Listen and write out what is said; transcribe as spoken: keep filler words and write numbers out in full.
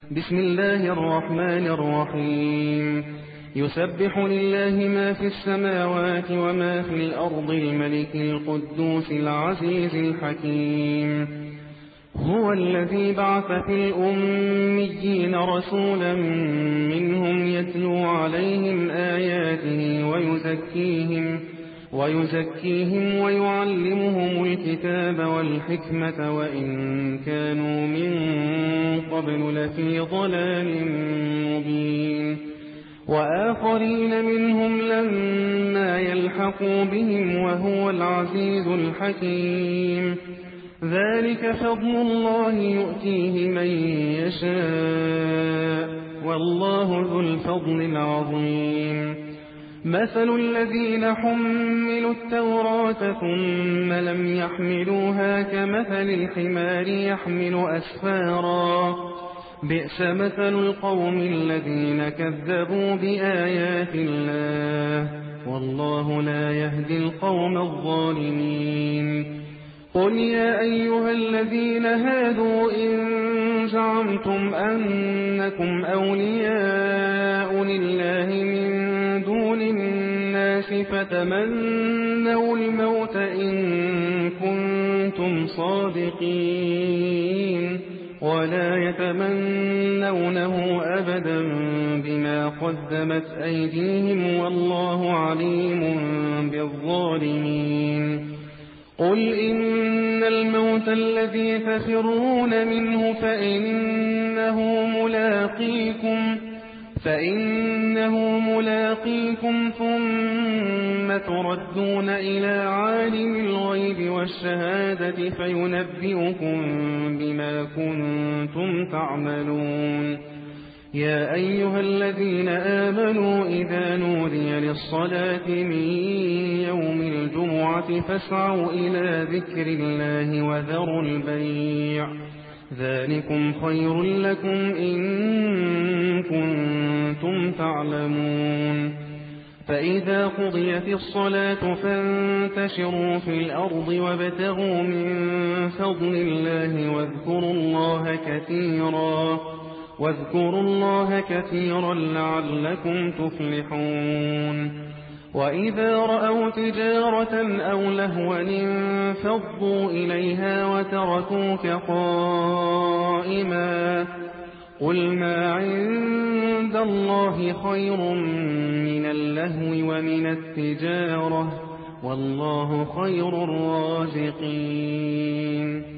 بسم الله الرحمن الرحيم يسبح لله ما في السماوات وما في الأرض الملك القدوس العزيز الحكيم هو الذي بعث في الأميين رسولا منهم يتلو عليهم آياته ويزكيهم ويزكيهم ويعلمهم الكتاب والحكمة وإن كانوا من قبل لفي ضلال مبين وآخرين منهم لما يلحقوا بهم وهو العزيز الحكيم ذلك فضل الله يؤتيه من يشاء والله ذو الفضل العظيم مثل الذين حملوا التوراة ثم لم يحملوها كمثل الحمار يحمل أسفارا بئس مثل القوم الذين كذبوا بآيات الله والله لا يهدي القوم الظالمين قل يا أيها الذين هادوا إن زعمتم أنكم أولياء لله من دون الناس فتمنوا الموت إن كنتم صادقين ولا يتمنونه أبدا بما قدمت أيديهم والله عليم بالظالمين قل إن الموت الذي تفرون منه فإنه ملاقيكم فإنه ملاقيكم ثم تردون إلى عالم الغيب والشهادة فينبئكم بما كنتم تعملون يا أيها الذين آمنوا إذا نودي للصلاة من يوم الجمعة فاسعوا إلى ذكر الله وذروا البيع ذلكم خير لكم إن كنتم تعلمون فإذا قضيت الصلاة فانتشروا في الأرض وابتغوا من فضل الله واذكروا الله كثيرا واذكروا الله كثيرا لعلكم تفلحون وإذا رأوا تجارة أو لهوا انفضوا إليها وتركوك قائما قل ما عند الله خير من اللهو ومن التجارة والله خير الرازقين